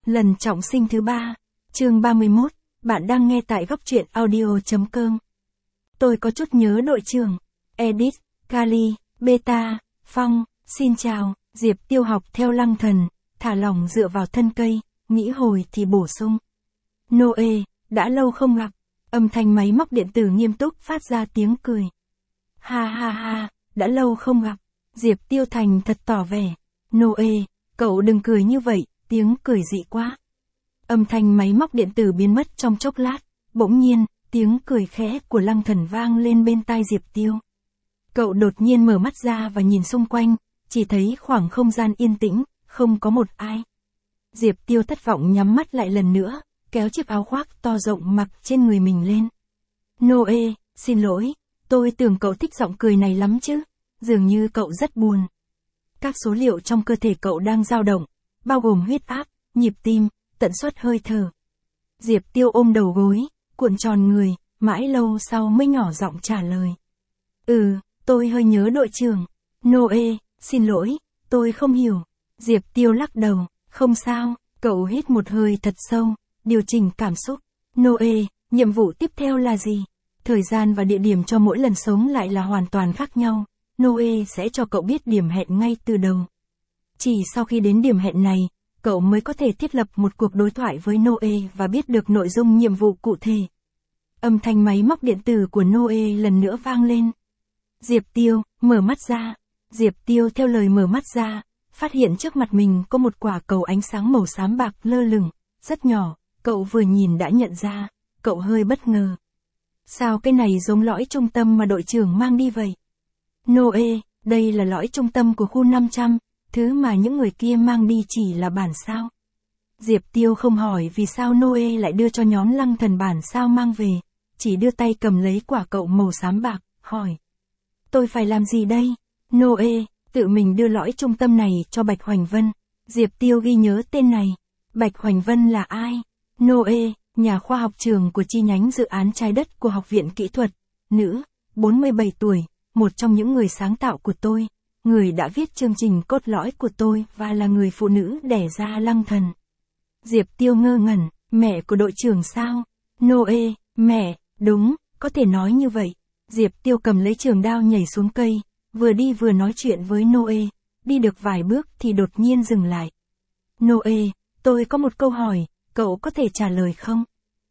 Lần trọng sinh thứ 3, chương 31, bạn đang nghe tại góc truyện audio.com. Tôi có chút nhớ đội trưởng. Edith, Kali, Beta, Phong, xin chào. Diệp Tiêu học theo Lăng Thần, thả lỏng dựa vào thân cây, nghĩ hồi thì bổ sung. Noe, đã lâu không gặp. Âm thanh máy móc điện tử nghiêm túc phát ra tiếng cười. Ha ha ha, đã lâu không gặp. Diệp Tiêu thành thật tỏ vẻ. Noe, cậu đừng cười như vậy, tiếng cười dị quá. Âm thanh máy móc điện tử biến mất trong chốc lát, bỗng nhiên, tiếng cười khẽ của Lăng Thần vang lên bên tai Diệp Tiêu. Cậu đột nhiên mở mắt ra và nhìn xung quanh, chỉ thấy khoảng không gian yên tĩnh, không có một ai. Diệp Tiêu thất vọng nhắm mắt lại lần nữa, kéo chiếc áo khoác to rộng mặc trên người mình lên. Noe, xin lỗi, tôi tưởng cậu thích giọng cười này lắm chứ, dường như cậu rất buồn. Các số liệu trong cơ thể cậu đang dao động, bao gồm huyết áp, nhịp tim, tần suất hơi thở. Diệp Tiêu ôm đầu gối, cuộn tròn người, mãi lâu sau mới nhỏ giọng trả lời. Tôi hơi nhớ đội trưởng. Noe, xin lỗi, tôi không hiểu. Diệp Tiêu lắc đầu, không sao, cậu hít một hơi thật sâu, điều chỉnh cảm xúc. Noe, nhiệm vụ tiếp theo là gì? Thời gian và địa điểm cho mỗi lần sống lại là hoàn toàn khác nhau. Noe sẽ cho cậu biết điểm hẹn ngay từ đầu. Chỉ sau khi đến điểm hẹn này, cậu mới có thể thiết lập một cuộc đối thoại với Noe và biết được nội dung nhiệm vụ cụ thể. Âm thanh máy móc điện tử của Noe lần nữa vang lên. Diệp Tiêu, mở mắt ra. Diệp Tiêu theo lời mở mắt ra, phát hiện trước mặt mình có một quả cầu ánh sáng màu xám bạc lơ lửng, rất nhỏ, cậu vừa nhìn đã nhận ra, cậu hơi bất ngờ. Sao cái này giống lõi trung tâm mà đội trưởng mang đi vậy? Noe, đây là lõi trung tâm của khu 500, thứ mà những người kia mang đi chỉ là bản sao. Diệp Tiêu không hỏi vì sao Noe lại đưa cho nhóm Lăng Thần bản sao mang về, chỉ đưa tay cầm lấy quả cầu màu xám bạc, hỏi. Tôi phải làm gì đây? Noe, tự mình đưa lõi trung tâm này cho Bạch Hoành Vân. Diệp Tiêu ghi nhớ tên này. Bạch Hoành Vân là ai? Noe, nhà khoa học trưởng của chi nhánh dự án trái đất của Học viện Kỹ thuật, nữ, 47 tuổi, một trong những người sáng tạo của tôi, người đã viết chương trình cốt lõi của tôi và là người phụ nữ đẻ ra Lăng Thần. Diệp Tiêu ngơ ngẩn, mẹ của đội trưởng sao? Noe, mẹ, đúng, có thể nói như vậy. Diệp Tiêu cầm lấy trường đao nhảy xuống cây, vừa đi vừa nói chuyện với Noe, đi được vài bước thì đột nhiên dừng lại. Noe, tôi có một câu hỏi, cậu có thể trả lời không?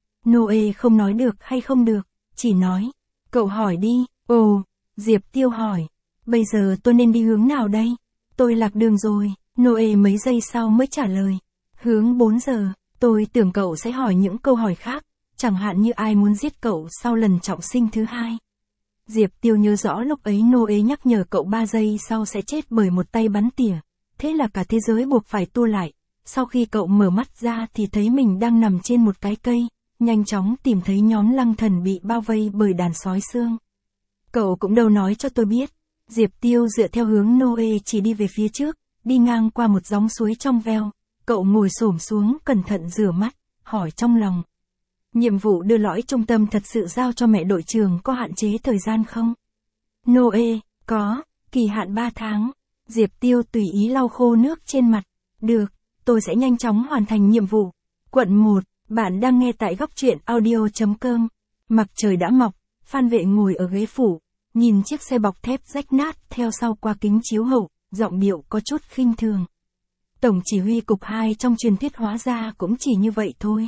Noe không nói được hay không được, chỉ nói, cậu hỏi đi. Ồ, Diệp Tiêu hỏi, bây giờ tôi nên đi hướng nào đây? Tôi lạc đường rồi. Noe mấy giây sau mới trả lời, hướng 4 giờ, tôi tưởng cậu sẽ hỏi những câu hỏi khác, chẳng hạn như ai muốn giết cậu sau lần trọng sinh thứ 2. Diệp Tiêu nhớ rõ lúc ấy Noe nhắc nhở cậu 3 giây sau sẽ chết bởi một tay bắn tỉa, thế là cả thế giới buộc phải tua lại. Sau khi cậu mở mắt ra thì thấy mình đang nằm trên một cái cây, nhanh chóng tìm thấy nhóm Lăng Thần bị bao vây bởi đàn sói xương. Cậu cũng đâu nói cho tôi biết. Diệp Tiêu dựa theo hướng Noe chỉ đi về phía trước, đi ngang qua một gióng suối trong veo. Cậu ngồi xổm xuống cẩn thận rửa mắt, hỏi trong lòng. Nhiệm vụ đưa lõi trung tâm thật sự giao cho mẹ đội trưởng có hạn chế thời gian không? Noe, có, kỳ hạn 3 tháng. Diệp Tiêu tùy ý lau khô nước trên mặt. Được, tôi sẽ nhanh chóng hoàn thành nhiệm vụ. Quận 1, bạn đang nghe tại góc truyện audio.com. Mặt trời đã mọc, Phan Vệ ngồi ở ghế phủ, nhìn chiếc xe bọc thép rách nát theo sau qua kính chiếu hậu, giọng điệu có chút khinh thường. Tổng chỉ huy cục 2 trong truyền thuyết hóa ra cũng chỉ như vậy thôi.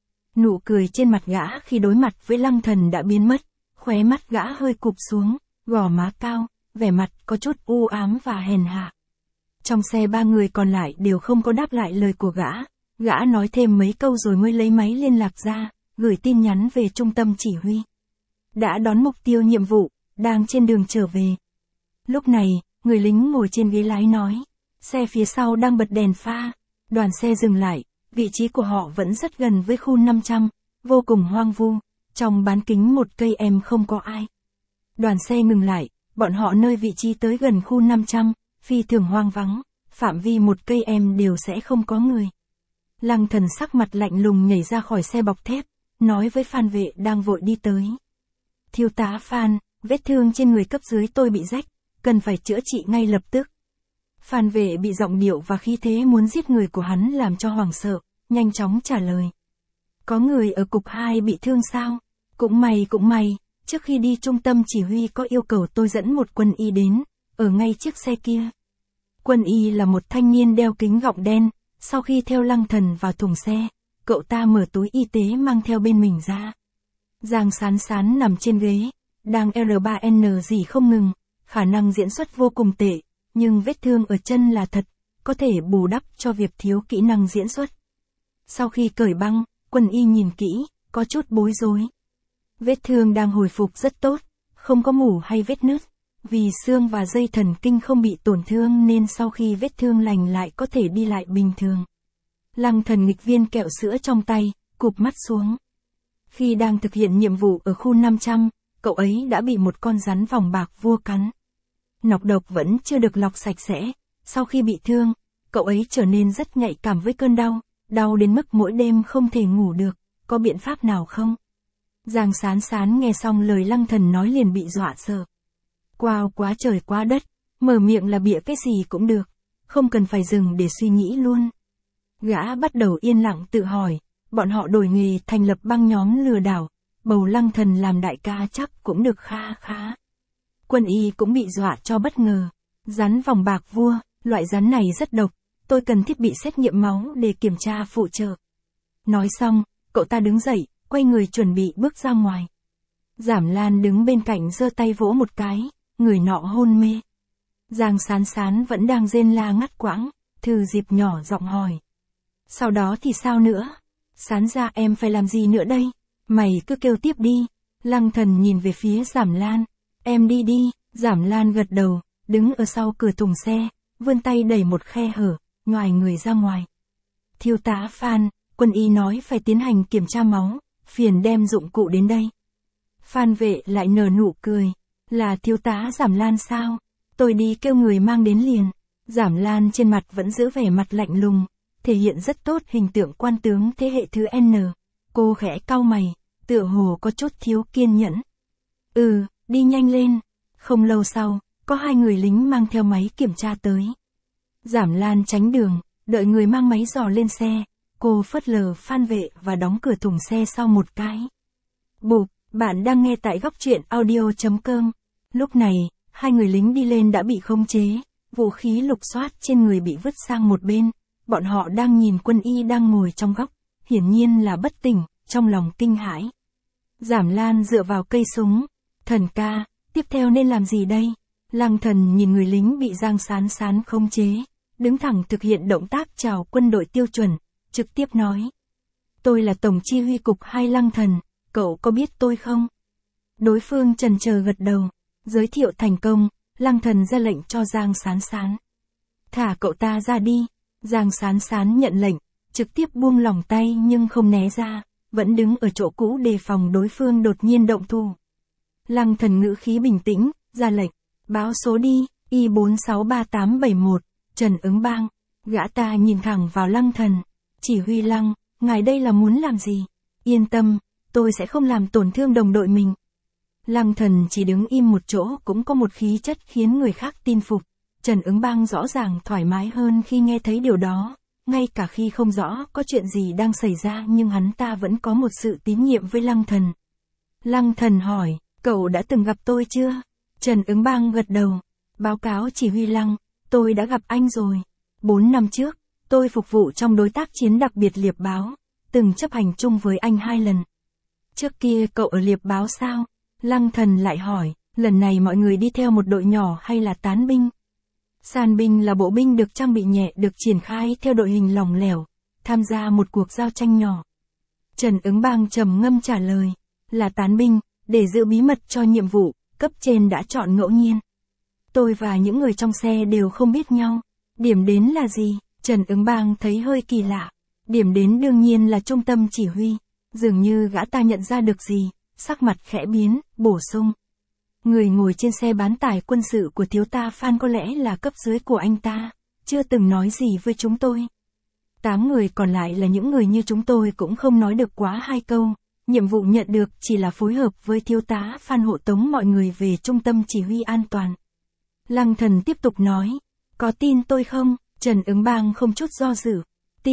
Nụ cười trên mặt gã khi đối mặt với Lăng Thần đã biến mất, khóe mắt gã hơi cụp xuống, gò má cao, vẻ mặt có chút u ám và hèn hạ. Trong xe 3 người còn lại đều không có đáp lại lời của gã nói thêm mấy câu rồi mới lấy máy liên lạc ra, gửi tin nhắn về trung tâm chỉ huy. Đã đón mục tiêu nhiệm vụ, đang trên đường trở về. Lúc này, người lính ngồi trên ghế lái nói, xe phía sau đang bật đèn pha, đoàn xe dừng lại. Vị trí của họ vẫn rất gần với khu 500, vô cùng hoang vu, trong bán kính một cây em không có ai. Đoàn xe ngừng lại, bọn họ nơi vị trí tới gần khu 500, phi thường hoang vắng, phạm vi một cây em đều sẽ không có người. Lăng Thần sắc mặt lạnh lùng nhảy ra khỏi xe bọc thép, nói với Phan Vệ đang vội đi tới. Thiếu tá Phan, vết thương trên người cấp dưới tôi bị rách, cần phải chữa trị ngay lập tức. Phan Vệ bị giọng điệu và khí thế muốn giết người của hắn làm cho hoảng sợ, nhanh chóng trả lời. Có người ở cục 2 bị thương sao? Cũng may, trước khi đi trung tâm chỉ huy có yêu cầu tôi dẫn một quân y đến, ở ngay chiếc xe kia. Quân y là một thanh niên đeo kính gọng đen, sau khi theo Lăng Thần vào thùng xe, cậu ta mở túi y tế mang theo bên mình ra. Giang Sán Sán nằm trên ghế, đang R3N gì không ngừng, khả năng diễn xuất vô cùng tệ, nhưng vết thương ở chân là thật, có thể bù đắp cho việc thiếu kỹ năng diễn xuất. Sau khi cởi băng, quân y nhìn kỹ, có chút bối rối. Vết thương đang hồi phục rất tốt, không có mủ hay vết nứt, vì xương và dây thần kinh không bị tổn thương nên sau khi vết thương lành lại có thể đi lại bình thường. Lăng Thần nghịch viên kẹo sữa trong tay, cụp mắt xuống. Khi đang thực hiện nhiệm vụ ở khu 500, cậu ấy đã bị một con rắn vòng bạc vua cắn. Nọc độc vẫn chưa được lọc sạch sẽ, sau khi bị thương, cậu ấy trở nên rất nhạy cảm với cơn đau, đau đến mức mỗi đêm không thể ngủ được, có biện pháp nào không? Giang Sán Sán nghe xong lời Lăng Thần nói liền bị dọa sợ. Wow, quá trời quá đất, mở miệng là bịa cái gì cũng được, không cần phải dừng để suy nghĩ luôn. Gã bắt đầu yên lặng tự hỏi, bọn họ đổi nghề thành lập băng nhóm lừa đảo, bầu Lăng Thần làm đại ca chắc cũng được kha khá. Quân y cũng bị dọa cho bất ngờ. Rắn vòng bạc vua, loại rắn này rất độc, tôi cần thiết bị xét nghiệm máu để kiểm tra phụ trợ. Nói xong, cậu ta đứng dậy, quay người chuẩn bị bước ra ngoài. Giảm Lan đứng bên cạnh giơ tay vỗ một cái, người nọ hôn mê. Giang Sán Sán vẫn đang rên la ngắt quãng, Thư Diệp nhỏ giọng hỏi. Sau đó thì sao nữa? Sán ra em phải làm gì nữa đây? Mày cứ kêu tiếp đi. Lăng Thần nhìn về phía Giảm Lan. Em đi đi. Giảm Lan gật đầu, đứng ở sau cửa thùng xe, vươn tay đẩy một khe hở, nhoài người ra ngoài. Thiếu tá Phan, quân y nói phải tiến hành kiểm tra máu, phiền đem dụng cụ đến đây. Phan vệ lại nở nụ cười. Là thiếu tá Giảm Lan sao? Tôi đi kêu người mang đến liền. Giảm Lan trên mặt vẫn giữ vẻ mặt lạnh lùng, thể hiện rất tốt hình tượng quan tướng thế hệ thứ N. Cô khẽ cau mày, tựa hồ có chút thiếu kiên nhẫn. Đi nhanh lên. Không lâu sau, có 2 người lính mang theo máy kiểm tra tới. Giảm Lan tránh đường, đợi người mang máy dò lên xe, cô phớt lờ Phan vệ và đóng cửa thùng xe sau một cái. Bụp, bạn đang nghe tại góc truyện audio.com. Lúc này, 2 người lính đi lên đã bị khống chế, vũ khí lục soát trên người bị vứt sang một bên. Bọn họ đang nhìn quân y đang ngồi trong góc, hiển nhiên là bất tỉnh, trong lòng kinh hãi. Giảm Lan dựa vào cây súng. Thần ca, tiếp theo nên làm gì đây? Lăng Thần nhìn người lính bị Giang Sán Sán khống chế, đứng thẳng thực hiện động tác chào quân đội tiêu chuẩn, trực tiếp nói. Tôi là Tổng Chi huy Cục 2 Lăng Thần, cậu có biết tôi không? Đối phương chần chờ gật đầu, giới thiệu thành công, Lăng Thần ra lệnh cho Giang Sán Sán. Thả cậu ta ra đi. Giang Sán Sán nhận lệnh, trực tiếp buông lỏng tay nhưng không né ra, vẫn đứng ở chỗ cũ đề phòng đối phương đột nhiên động thủ. Lăng Thần ngữ khí bình tĩnh, ra lệnh, báo số đi, Y463871, Trần Ứng Bang. Gã ta nhìn thẳng vào Lăng Thần, chỉ huy Lăng, ngài đây là muốn làm gì? Yên tâm, tôi sẽ không làm tổn thương đồng đội mình. Lăng Thần chỉ đứng im một chỗ cũng có một khí chất khiến người khác tin phục. Trần Ứng Bang rõ ràng thoải mái hơn khi nghe thấy điều đó, ngay cả khi không rõ có chuyện gì đang xảy ra nhưng hắn ta vẫn có một sự tín nhiệm với Lăng Thần. Lăng Thần hỏi, cậu đã từng gặp tôi chưa? Trần Ứng Bang gật đầu, báo cáo chỉ huy Lăng, tôi đã gặp anh rồi. 4 năm trước, tôi phục vụ trong đối tác chiến đặc biệt Liệp Báo, từng chấp hành chung với anh 2 lần. Trước kia cậu ở Liệp Báo sao? Lăng Thần lại hỏi, lần này mọi người đi theo một đội nhỏ hay là tán binh? Sàn binh là bộ binh được trang bị nhẹ được triển khai theo đội hình lỏng lẻo, tham gia một cuộc giao tranh nhỏ. Trần Ứng Bang trầm ngâm trả lời, là tán binh, để giữ bí mật cho nhiệm vụ, cấp trên đã chọn ngẫu nhiên. Tôi và những người trong xe đều không biết nhau. Điểm đến là gì? Trần Ứng Bang thấy hơi kỳ lạ. Điểm đến đương nhiên là trung tâm chỉ huy. Dường như gã ta nhận ra được gì, sắc mặt khẽ biến, bổ sung. Người ngồi trên xe bán tải quân sự của thiếu ta Phan có lẽ là cấp dưới của anh ta, chưa từng nói gì với chúng tôi. 8 người còn lại là những người như chúng tôi cũng không nói được quá 2 câu, nhiệm vụ nhận được chỉ là phối hợp với thiếu tá Phan hộ tống mọi người về trung tâm chỉ huy an toàn. Lăng Thần tiếp tục nói, có tin tôi không? Trần Ứng Bang không chút do dự, tin.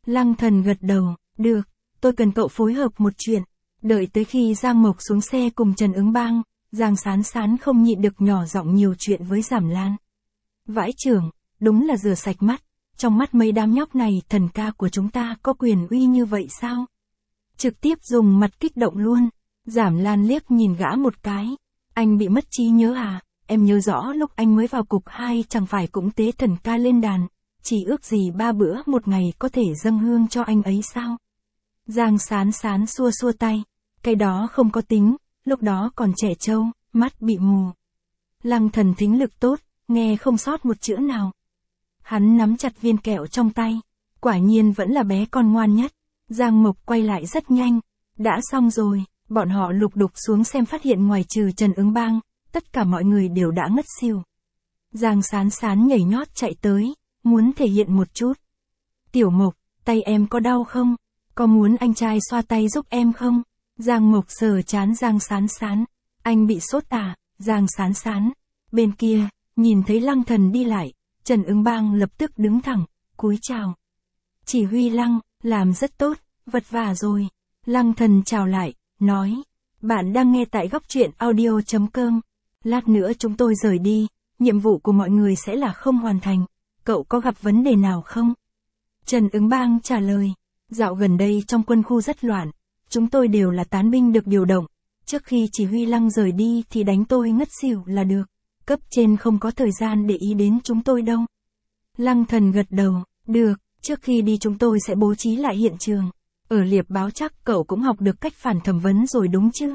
Lăng Thần gật đầu, được, tôi cần cậu phối hợp một chuyện. Đợi tới khi Giang Mộc xuống xe cùng Trần Ứng Bang, Giang Sán Sán không nhịn được nhỏ giọng nhiều chuyện với Giảm Lan. Vãi trưởng, đúng là rửa sạch mắt, trong mắt mấy đám nhóc này thần ca của chúng ta có quyền uy như vậy sao? Trực tiếp dùng mặt kích động luôn. Giảm Lan liếc nhìn gã một cái. Anh bị mất trí nhớ à? Em nhớ rõ lúc anh mới vào cục 2 chẳng phải cũng tế thần ca lên đàn, chỉ ước gì 3 bữa một ngày có thể dâng hương cho anh ấy sao? Giang Sán Sán xua xua tay. Cái đó không có tính, lúc đó còn trẻ trâu, mắt bị mù. Lăng Thần thính lực tốt, nghe không sót một chữ nào. Hắn nắm chặt viên kẹo trong tay. Quả nhiên vẫn là bé con ngoan nhất. Giang Mộc quay lại rất nhanh. Đã xong rồi, bọn họ lục đục xuống xem phát hiện ngoài trừ Trần Ứng Bang, tất cả mọi người đều đã ngất xỉu. Giang Sán Sán nhảy nhót chạy tới, muốn thể hiện một chút. Tiểu Mộc, tay em có đau không? Có muốn anh trai xoa tay giúp em không? Giang Mộc sờ chán Giang Sán Sán. Anh bị sốt à? Giang Sán Sán. Bên kia, nhìn thấy Lăng Thần đi lại, Trần Ứng Bang lập tức đứng thẳng, cúi chào. Chỉ huy Lăng, làm rất tốt, vật vả rồi. Lăng Thần chào lại, nói. Bạn đang nghe tại góc truyện audio.com. Lát nữa chúng tôi rời đi, nhiệm vụ của mọi người sẽ là không hoàn thành. Cậu có gặp vấn đề nào không? Trần Ứng Bang trả lời. Dạo gần đây trong quân khu rất loạn, chúng tôi đều là tán binh được điều động. Trước khi chỉ huy Lăng rời đi thì đánh tôi ngất xỉu là được. Cấp trên không có thời gian để ý đến chúng tôi đâu. Lăng Thần gật đầu, được, trước khi đi chúng tôi sẽ bố trí lại hiện trường. Ở liệp báo chắc cậu cũng học được cách phản thẩm vấn rồi đúng chứ?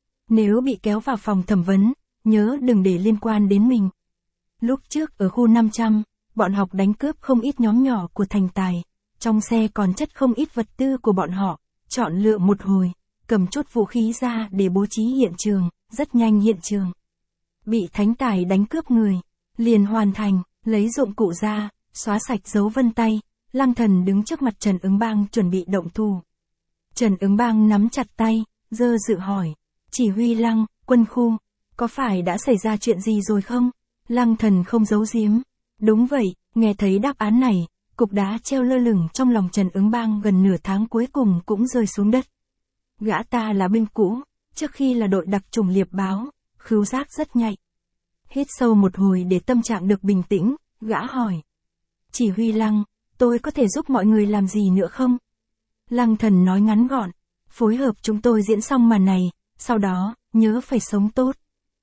Nếu bị kéo vào phòng thẩm vấn, nhớ đừng để liên quan đến mình. Lúc trước ở khu 500, bọn học đánh cướp không ít nhóm nhỏ của thành tài. Trong xe còn chất không ít vật tư của bọn họ, chọn lựa một hồi, cầm chút vũ khí ra để bố trí hiện trường, rất nhanh hiện trường. Bị thánh tài đánh cướp người, liền hoàn thành, lấy dụng cụ ra, xóa sạch dấu vân tay, Lăng Thần đứng trước mặt Trần Ứng Bang chuẩn bị động thủ. Trần Ứng Bang nắm chặt tay, dơ dự hỏi, chỉ huy Lăng, quân khu, có phải đã xảy ra chuyện gì rồi không? Lăng Thần không giấu giếm. Đúng vậy, nghe thấy đáp án này, cục đá treo lơ lửng trong lòng Trần Ứng Bang gần nửa tháng cuối cùng cũng rơi xuống đất. Gã ta là binh cũ, trước khi là đội đặc chủng liệp báo, khứu giác rất nhạy. Hít sâu một hồi để tâm trạng được bình tĩnh, gã hỏi. Chỉ huy Lăng, tôi có thể giúp mọi người làm gì nữa không? Lăng Thần nói ngắn gọn, phối hợp chúng tôi diễn xong màn này, sau đó, nhớ phải sống tốt.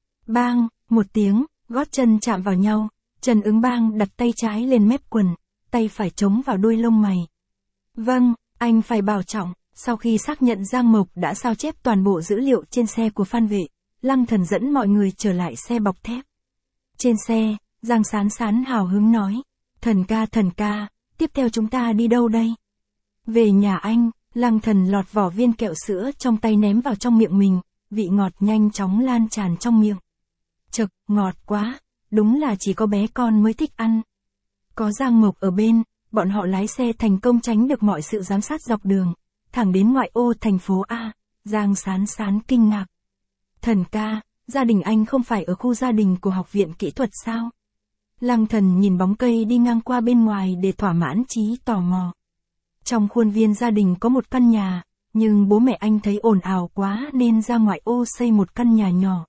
Bang, một tiếng, gót chân chạm vào nhau, Trần Ứng Bang đặt tay trái lên mép quần, tay phải chống vào đuôi lông mày. Vâng, anh phải bảo trọng. Sau khi xác nhận Giang Mộc đã sao chép toàn bộ dữ liệu trên xe của Phan Vệ, Lăng Thần dẫn mọi người trở lại xe bọc thép. Trên xe, Giang Sán Sán hào hứng nói, thần ca, tiếp theo chúng ta đi đâu đây? Về nhà anh. Lăng Thần lọt vỏ viên kẹo sữa trong tay ném vào trong miệng mình, vị ngọt nhanh chóng lan tràn trong miệng. Chực, ngọt quá, đúng là chỉ có bé con mới thích ăn. Có Giang Mộc ở bên, bọn họ lái xe thành công tránh được mọi sự giám sát dọc đường, thẳng đến ngoại ô thành phố A. Giang Sán Sán kinh ngạc. Thần ca, gia đình anh không phải ở khu gia đình của học viện kỹ thuật sao? Lăng Thần nhìn bóng cây đi ngang qua bên ngoài để thỏa mãn trí tò mò. Trong khuôn viên gia đình có một căn nhà, nhưng bố mẹ anh thấy ồn ào quá nên ra ngoại ô xây một căn nhà nhỏ.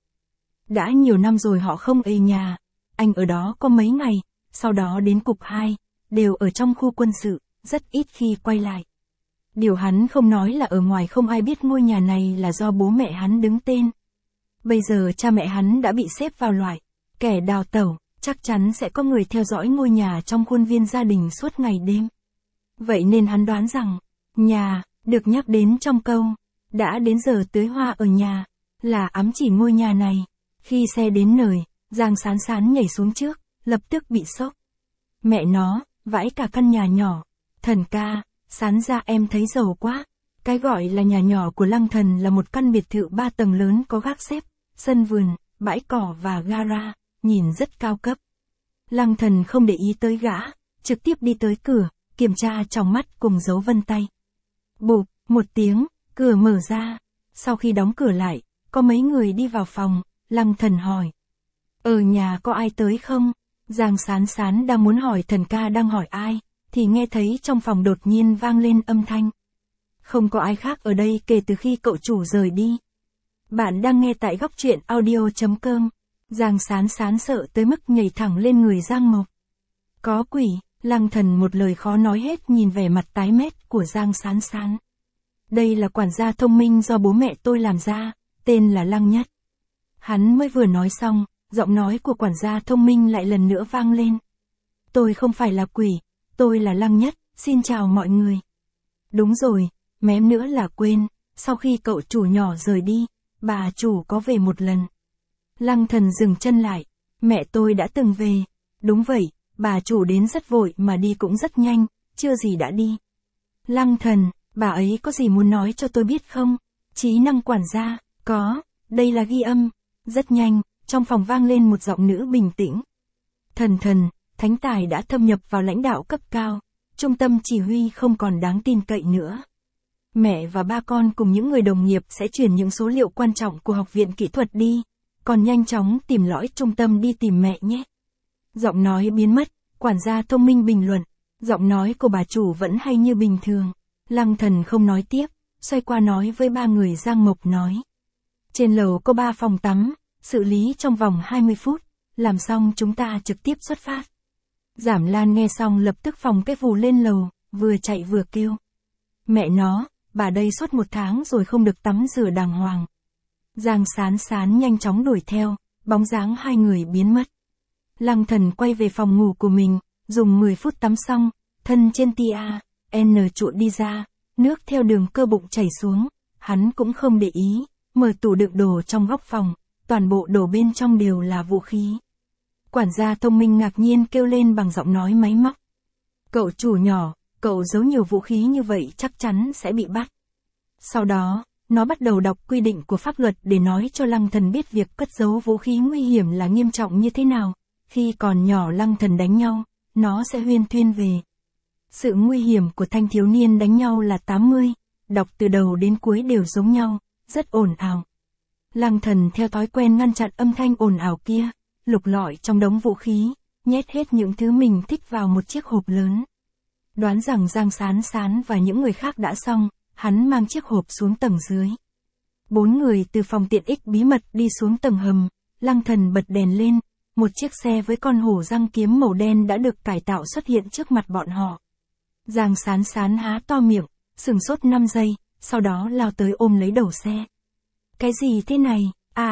Đã nhiều năm rồi họ không ở nhà, anh ở đó có mấy ngày, sau đó đến cục 2, đều ở trong khu quân sự, rất ít khi quay lại. Điều hắn không nói là ở ngoài không ai biết ngôi nhà này là do bố mẹ hắn đứng tên. Bây giờ cha mẹ hắn đã bị xếp vào loại kẻ đào tẩu, chắc chắn sẽ có người theo dõi ngôi nhà trong khuôn viên gia đình suốt ngày đêm. Vậy nên hắn đoán rằng, nhà, được nhắc đến trong câu, đã đến giờ tưới hoa ở nhà, là ám chỉ ngôi nhà này. Khi xe đến nơi, Giang Sán Sán nhảy xuống trước, lập tức bị sốc. Mẹ nó, vãi cả căn nhà nhỏ. Thần ca, Sán ra em thấy giàu quá. Cái gọi là nhà nhỏ của Lăng Thần là một căn biệt thự 3 tầng lớn có gác xếp, sân vườn, bãi cỏ và gara, nhìn rất cao cấp. Lăng Thần không để ý tới gã, trực tiếp đi tới cửa, kiểm tra trong mắt cùng dấu vân tay. Bụp, một tiếng, cửa mở ra. Sau khi đóng cửa lại, có mấy người đi vào phòng, Lăng Thần hỏi. Ở nhà có ai tới không? Giang Sán Sán đang muốn hỏi thần ca đang hỏi ai, thì nghe thấy trong phòng đột nhiên vang lên âm thanh. Không có ai khác ở đây kể từ khi cậu chủ rời đi. Bạn đang nghe tại góc truyện audio.com. Giang Sán Sán sợ tới mức nhảy thẳng lên người Giang Mộc. Có quỷ, Lăng Thần một lời khó nói hết nhìn vẻ mặt tái mét của Giang Sán Sán. Đây là quản gia thông minh do bố mẹ tôi làm ra, tên là Lăng Nhất. Hắn mới vừa nói xong, giọng nói của quản gia thông minh lại lần nữa vang lên. Tôi không phải là quỷ, tôi là Lăng Nhất, xin chào mọi người. Đúng rồi, mém nữa là quên, sau khi cậu chủ nhỏ rời đi, bà chủ có về một lần. Lăng Thần dừng chân lại, mẹ tôi đã từng về. Đúng vậy, bà chủ đến rất vội mà đi cũng rất nhanh, chưa gì đã đi. Lăng Thần, bà ấy có gì muốn nói cho tôi biết không? Trí năng quản gia, có, đây là ghi âm. Rất nhanh, trong phòng vang lên một giọng nữ bình tĩnh. Thần, thánh tài đã thâm nhập vào lãnh đạo cấp cao, trung tâm chỉ huy không còn đáng tin cậy nữa. Mẹ và ba con cùng những người đồng nghiệp sẽ chuyển những số liệu quan trọng của học viện kỹ thuật đi, còn nhanh chóng tìm lõi trung tâm đi tìm mẹ nhé. Giọng nói biến mất, quản gia thông minh bình luận, giọng nói của bà chủ vẫn hay như bình thường. Lăng Thần không nói tiếp, xoay qua nói với ba người Giang Mộc nói. Trên lầu có 3 phòng tắm, xử lý trong vòng 20 phút, làm xong chúng ta trực tiếp xuất phát. Giảm Lan nghe xong lập tức phòng cái vù lên lầu, vừa chạy vừa kêu. Mẹ nó, bà đây suốt 1 tháng rồi không được tắm rửa đàng hoàng. Giang Sán Sán nhanh chóng đuổi theo, bóng dáng hai người biến mất. Lăng Thần quay về phòng ngủ của mình, dùng 10 phút tắm xong, thân trên tia, chuộn đi ra, nước theo đường cơ bụng chảy xuống, hắn cũng không để ý, mở tủ đựng đồ trong góc phòng, toàn bộ đồ bên trong đều là vũ khí. Quản gia thông minh ngạc nhiên kêu lên bằng giọng nói máy móc. Cậu chủ nhỏ, cậu giấu nhiều vũ khí như vậy chắc chắn sẽ bị bắt. Sau đó, nó bắt đầu đọc quy định của pháp luật để nói cho Lăng Thần biết việc cất giấu vũ khí nguy hiểm là nghiêm trọng như thế nào. Khi còn nhỏ Lăng Thần đánh nhau, nó sẽ huyên thuyên về. Sự nguy hiểm của thanh thiếu niên đánh nhau là 80, đọc từ đầu đến cuối đều giống nhau, rất ồn ào. Lăng Thần theo thói quen ngăn chặn âm thanh ồn ào kia, lục lọi trong đống vũ khí, nhét hết những thứ mình thích vào một chiếc hộp lớn. Đoán rằng Giang Sán Sán và những người khác đã xong, hắn mang chiếc hộp xuống tầng dưới. 4 người từ phòng tiện ích bí mật đi xuống tầng hầm, Lăng Thần bật đèn lên, một chiếc xe với con hổ răng kiếm màu đen đã được cải tạo xuất hiện trước mặt bọn họ. Giang Sán Sán há to miệng, sửng sốt 5 giây, sau đó lao tới ôm lấy đầu xe. Cái gì thế này?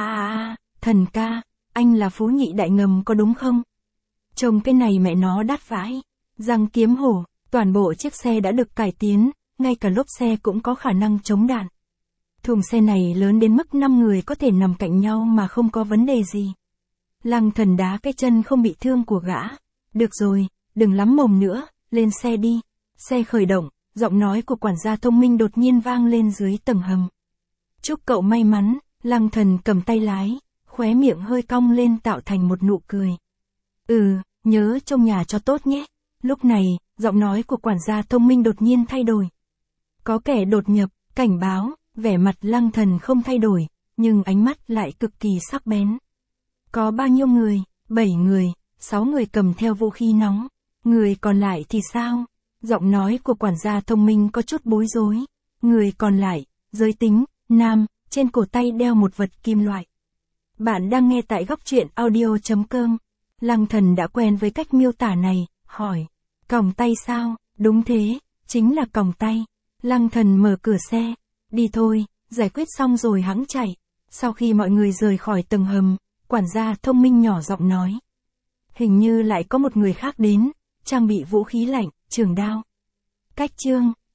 Thần ca, anh là phú nhị đại ngầm có đúng không? Trông cái này mẹ nó đắt vãi. Răng kiếm hổ, toàn bộ chiếc xe đã được cải tiến, ngay cả lốp xe cũng có khả năng chống đạn. Thùng xe này lớn đến mức 5 người có thể nằm cạnh nhau mà không có vấn đề gì. Lăng Thần đá cái chân không bị thương của gã. Được rồi, đừng lắm mồm nữa, lên xe đi. Xe khởi động, giọng nói của quản gia thông minh đột nhiên vang lên dưới tầng hầm. Chúc cậu may mắn, Lăng Thần cầm tay lái, khóe miệng hơi cong lên tạo thành một nụ cười. Nhớ trông nhà cho tốt nhé. Lúc này, giọng nói của quản gia thông minh đột nhiên thay đổi. Có kẻ đột nhập, cảnh báo, vẻ mặt Lăng Thần không thay đổi, nhưng ánh mắt lại cực kỳ sắc bén. Có bao nhiêu người? 7 người, 6 người cầm theo vũ khí nóng. Người còn lại thì sao? Giọng nói của quản gia thông minh có chút bối rối. Người còn lại, giới tính, nam, trên cổ tay đeo một vật kim loại. Bạn đang nghe tại góc truyện audio.com. Lăng Thần đã quen với cách miêu tả này, hỏi. Còng tay sao? Đúng thế, chính là còng tay. Lăng Thần mở cửa xe. Đi thôi, giải quyết xong rồi hẵng chạy. Sau khi mọi người rời khỏi tầng hầm, quản gia thông minh nhỏ giọng nói. Hình như lại có một người khác đến, trang bị vũ khí lạnh, trường đao. Cách chương